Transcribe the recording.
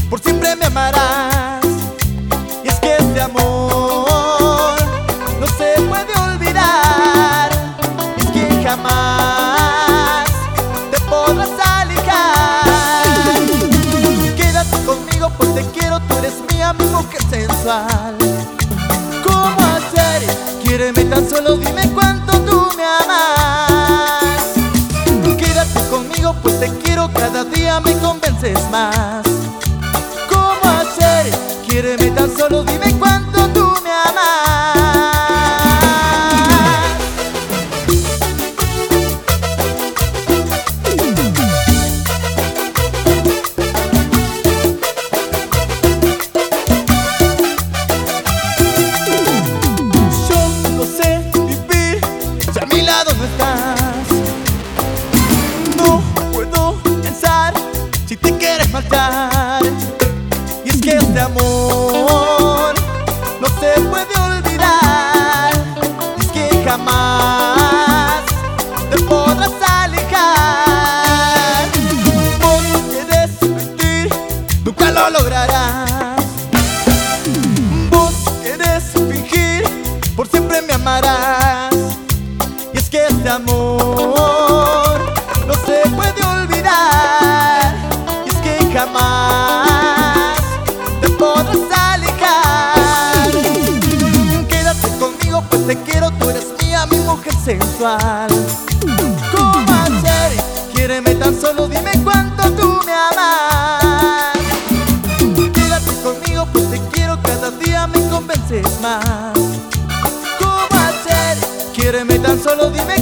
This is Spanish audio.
por siempre me amarás. Y es que este amor no se puede olvidar. Es que jamás te podrás alejar. Quédate conmigo pues te quiero, tú eres mía, mi mujer sensual. ¿Cómo hacer? Quiéreme tan solo, dime cuánto tú me amas. Quédate conmigo pues te quiero, cada día me convences más. ¿Cómo hacer? Quiéreme tan solo, dime cuánto tú me amas. Yo no sé vivir si a mi lado no estás. No puedo pensar si te quieres marchar. Y es que este amor no se puede olvidar. Y es que jamás te podrás alejar. Vos quieres mentir, nunca lo lograrás. Vos quieres fingir, por siempre me amarás. Y es que este amor no se puede olvidar. Y es que jamás te podrás alejar. Quédate conmigo pues te quiero, tú eres mía, mi mujer sensual. ¿Cómo hacer? Quiéreme tan solo, dime cuánto tú me amas. Quédate conmigo pues te quiero, cada día me convences más. ¿Cómo hacer? Quiéreme tan solo, dime